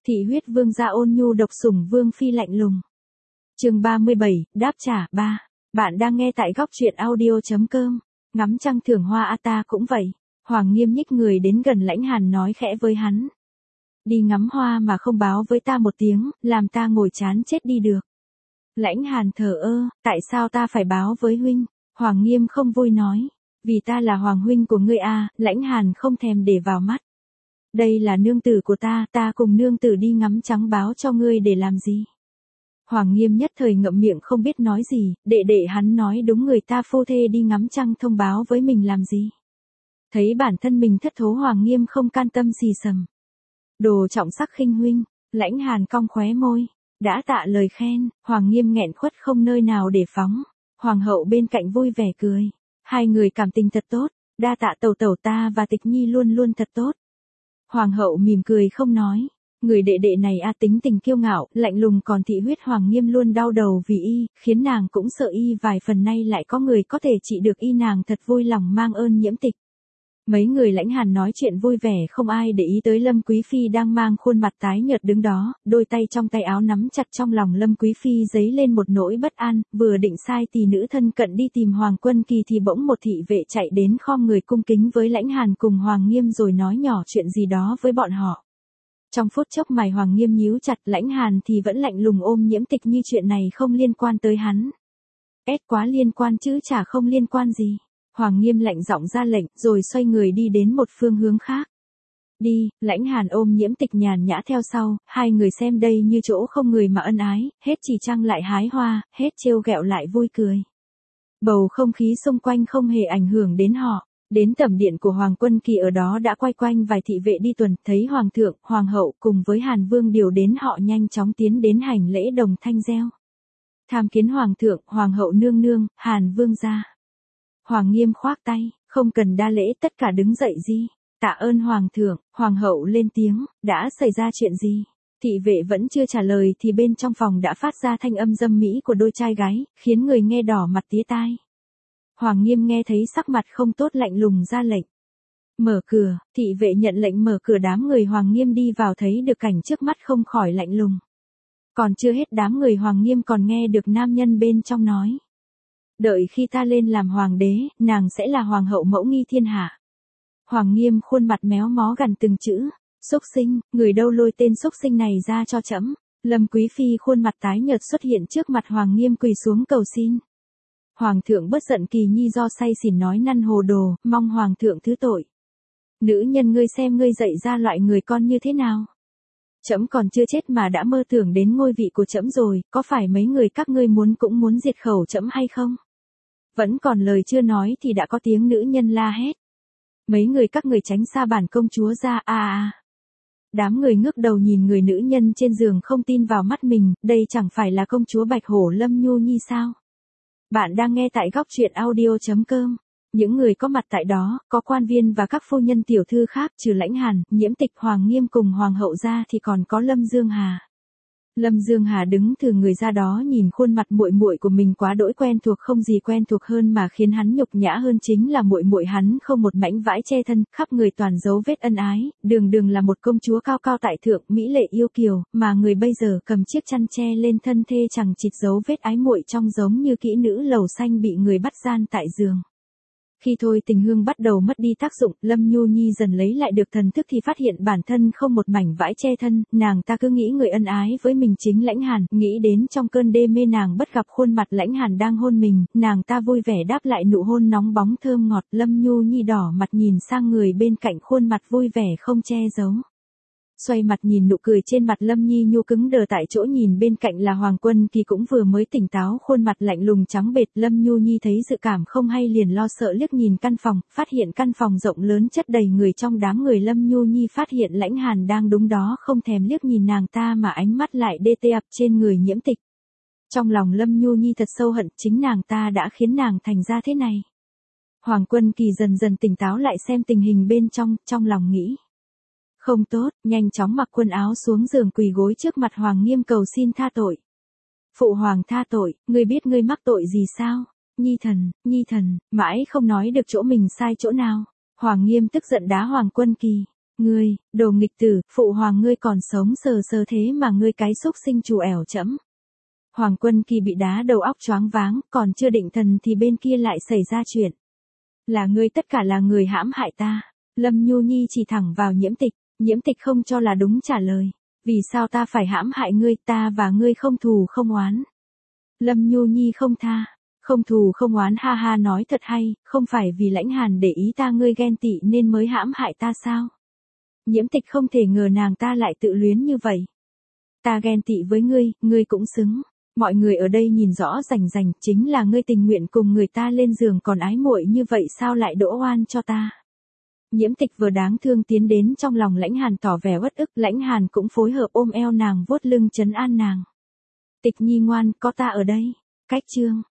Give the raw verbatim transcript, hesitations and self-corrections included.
Thị huyết vương gia ôn nhu độc sủng vương phi lạnh lùng. Chương ba mươi bảy, đáp trả ba. Bạn đang nghe tại góc truyện audio chấm com. Ngắm trăng thưởng hoa a ta cũng vậy. Hoàng Nghiêm nhích người đến gần Lãnh Hàn nói khẽ với hắn. Đi ngắm hoa mà không báo với ta một tiếng, làm ta ngồi chán chết đi được. Lãnh Hàn thờ ơ, tại sao ta phải báo với huynh? Hoàng Nghiêm không vui nói. Vì ta là hoàng huynh của ngươi a. Lãnh Hàn không thèm để vào mắt. Đây là nương tử của ta, ta cùng nương tử đi ngắm trăng báo cho ngươi để làm gì? Hoàng Nghiêm nhất thời ngậm miệng không biết nói gì, đệ đệ hắn nói đúng, người ta phu thê đi ngắm trăng thông báo với mình làm gì? Thấy bản thân mình thất thố, Hoàng Nghiêm không can tâm xì xầm. Đồ trọng sắc khinh huynh. Lãnh Hàn cong khóe môi. Đã tạ lời khen, Hoàng Nghiêm nghẹn khuất không nơi nào để phóng. Hoàng hậu bên cạnh vui vẻ cười. Hai người cảm tình thật tốt, đa tạ tẩu tẩu, ta và Tịch Nhi luôn luôn thật tốt. Hoàng hậu mỉm cười không nói. Người đệ đệ này a tính tình kiêu ngạo, lạnh lùng, còn thị huyết Hoàng Nghiêm luôn đau đầu vì y, khiến nàng cũng sợ y vài phần, nay lại có người có thể trị được y, nàng thật vui lòng mang ơn Nhiễm Tịch. Mấy người Lãnh Hàn nói chuyện vui vẻ, không ai để ý tới Lâm Quý Phi đang mang khuôn mặt tái nhợt đứng đó, đôi tay trong tay áo nắm chặt. Trong lòng Lâm Quý Phi dấy lên một nỗi bất an, vừa định sai tỷ nữ thân cận đi tìm Hoàng Quân Kỳ thì bỗng một thị vệ chạy đến khom người cung kính với Lãnh Hàn cùng Hoàng Nghiêm rồi nói nhỏ chuyện gì đó với bọn họ. Trong phút chốc mày Hoàng Nghiêm nhíu chặt, Lãnh Hàn thì vẫn lạnh lùng ôm Nhiễm Tịch như chuyện này không liên quan tới hắn. Ét quá liên quan chứ chả không liên quan gì. Hoàng Nghiêm lạnh giọng ra lệnh, rồi xoay người đi đến một phương hướng khác. Đi, Lãnh Hàn ôm Nhiễm Tịch nhàn nhã theo sau, hai người xem đây như chỗ không người mà ân ái, hết chỉ trăng lại hái hoa, hết trêu ghẹo lại vui cười. Bầu không khí xung quanh không hề ảnh hưởng đến họ. Đến tẩm điện của Hoàng Quân Kỳ, ở đó đã quay quanh vài thị vệ đi tuần, thấy Hoàng thượng, Hoàng hậu cùng với Hàn Vương điều đến, họ nhanh chóng tiến đến hành lễ đồng thanh reo. Tham kiến Hoàng thượng, Hoàng hậu nương nương, Hàn Vương gia. Hoàng Nghiêm khoác tay, không cần đa lễ, tất cả đứng dậy đi. Tạ ơn Hoàng thượng. Hoàng hậu lên tiếng, đã xảy ra chuyện gì? Thị vệ vẫn chưa trả lời thì bên trong phòng đã phát ra thanh âm dâm mỹ của đôi trai gái, khiến người nghe đỏ mặt tía tai. Hoàng Nghiêm nghe thấy sắc mặt không tốt, lạnh lùng ra lệnh. Mở cửa. Thị vệ nhận lệnh mở cửa. Đám người Hoàng Nghiêm đi vào thấy được cảnh trước mắt không khỏi lạnh lùng. Còn chưa hết, đám người Hoàng Nghiêm còn nghe được nam nhân bên trong nói. Đợi khi ta lên làm hoàng đế, nàng sẽ là hoàng hậu mẫu nghi thiên hạ. Hoàng Nghiêm khuôn mặt méo mó gằn từng chữ. Xúc sinh, người đâu lôi tên xúc sinh này ra cho trẫm. Lâm Quý Phi khuôn mặt tái nhợt xuất hiện trước mặt Hoàng Nghiêm, quỳ xuống cầu xin. Hoàng thượng bất giận, Kỳ Nhi do say xỉn nói năn hồ đồ, mong Hoàng thượng thứ tội. Nữ nhân, ngươi xem ngươi dạy ra loại người con như thế nào. Trẫm còn chưa chết mà đã mơ tưởng đến ngôi vị của trẫm rồi, có phải mấy người các ngươi muốn cũng muốn diệt khẩu trẫm hay không? Vẫn còn lời chưa nói thì đã có tiếng nữ nhân la hét. Mấy người các người tránh xa bản công chúa ra a a. Đám người ngước đầu nhìn người nữ nhân trên giường không tin vào mắt mình, đây chẳng phải là công chúa Bạch Hổ Lâm Nhu Nhi sao? Bạn đang nghe tại góc truyện audio chấm com. Những người có mặt tại đó, có quan viên và các phu nhân tiểu thư khác, trừ Lãnh Hàn, Nhiễm Tịch, Hoàng Nghiêm cùng Hoàng hậu ra thì còn có Lâm Dương Hà. Lâm Dương Hà đứng thừ người ra đó, nhìn khuôn mặt muội muội của mình quá đỗi quen thuộc, không gì quen thuộc hơn mà khiến hắn nhục nhã hơn chính là muội muội hắn không một mảnh vải che thân, khắp người toàn dấu vết ân ái, đường đường là một công chúa cao cao tại thượng, mỹ lệ yêu kiều, mà người bây giờ cầm chiếc chăn che lên thân thê chẳng chịt dấu vết ái muội trong, giống như kỹ nữ lầu xanh bị người bắt gian tại giường. Khi thôi tình hương bắt đầu mất đi tác dụng, Lâm Nhu Nhi dần lấy lại được thần thức thì phát hiện bản thân không một mảnh vải che thân, nàng ta cứ nghĩ người ân ái với mình chính Lãnh Hàn, nghĩ đến trong cơn đê mê nàng bất gặp khuôn mặt Lãnh Hàn đang hôn mình, nàng ta vui vẻ đáp lại nụ hôn nóng bóng thơm ngọt. Lâm Nhu Nhi đỏ mặt nhìn sang người bên cạnh, khuôn mặt vui vẻ không che giấu. Xoay mặt nhìn nụ cười trên mặt Lâm Nhi Nhu cứng đờ tại chỗ, nhìn bên cạnh là Hoàng Quân Kỳ cũng vừa mới tỉnh táo, khuôn mặt lạnh lùng trắng bệch. Lâm Nhu Nhi thấy dự cảm không hay liền lo sợ liếc nhìn căn phòng, phát hiện căn phòng rộng lớn chất đầy người. Trong đám người Lâm Nhu Nhi phát hiện Lãnh Hàn đang đúng đó, không thèm liếc nhìn nàng ta mà ánh mắt lại đê tê ập trên người Nhiễm Tịch. Trong lòng Lâm Nhu Nhi thật sâu hận, chính nàng ta đã khiến nàng thành ra thế này. Hoàng Quân Kỳ dần dần tỉnh táo lại xem tình hình bên trong, trong lòng nghĩ. Không tốt, nhanh chóng mặc quần áo xuống giường quỳ gối trước mặt Hoàng Nghiêm cầu xin tha tội. Phụ hoàng tha tội, ngươi biết ngươi mắc tội gì sao? Nhi thần, Nhi thần, mãi không nói được chỗ mình sai chỗ nào. Hoàng Nghiêm tức giận đá Hoàng Quân Kỳ. Ngươi, đồ nghịch tử, phụ hoàng ngươi còn sống sờ sờ thế mà ngươi cái xúc sinh trù ẻo chẫm. Hoàng Quân Kỳ bị đá đầu óc choáng váng, còn chưa định thần thì bên kia lại xảy ra chuyện. Là ngươi, tất cả là người hãm hại ta. Lâm Nhu Nhi chỉ thẳng vào Nhiễm Tịch, Nhiễm Tịch không cho là đúng trả lời. Vì sao ta phải hãm hại ngươi, ta và ngươi không thù không oán. Lâm Nhu Nhi không tha, không thù không oán, ha ha, nói thật hay, không phải vì Lãnh Hàn để ý ta ngươi ghen tị nên mới hãm hại ta sao? Nhiễm Tịch không thể ngờ nàng ta lại tự luyến như vậy. Ta ghen tị với ngươi, ngươi cũng xứng. Mọi người ở đây nhìn rõ rành rành, chính là ngươi tình nguyện cùng người ta lên giường còn ái muội như vậy sao lại đổ oan cho ta. Nhiễm Tịch vừa đáng thương tiến đến trong lòng Lãnh Hàn tỏ vẻ uất ức, Lãnh Hàn cũng phối hợp ôm eo nàng vuốt lưng trấn an nàng. Tịch Nhi ngoan, có ta ở đây. Cách chương